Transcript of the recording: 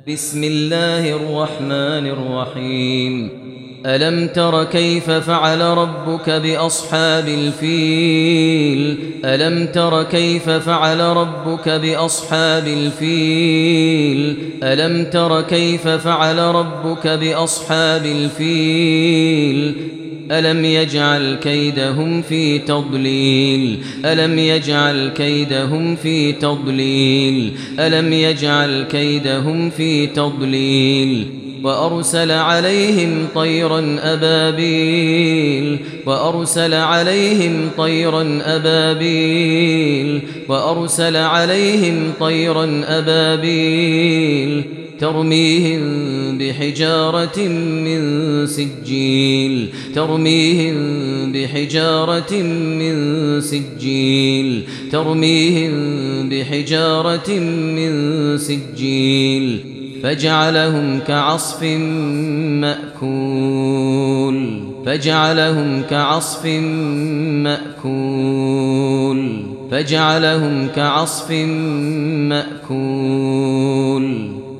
بسم الله الرحمن الرحيم ألم تر كيف فعل ربك بأصحاب الفيل ألم تر كيف فعل ربك بأصحاب الفيل ألم تر كيف فعل ربك بأصحاب الفيل ألم يجعل كيدهم في تضليل ألم يجعل كيدهم في تضليل ألم يجعل كيدهم في تضليل وأرسل عليهم طيرا أبابيل وأرسل عليهم طيرا أبابيل وأرسل عليهم طيرا أبابيل ترميهم بحجارة من سجيل ترميهم بحجارة من سجيل ترميهم بحجارة من سجيل فجعلهم كعصف مأكول فجعلهم كعصف مأكول فجعلهم كعصف مأكول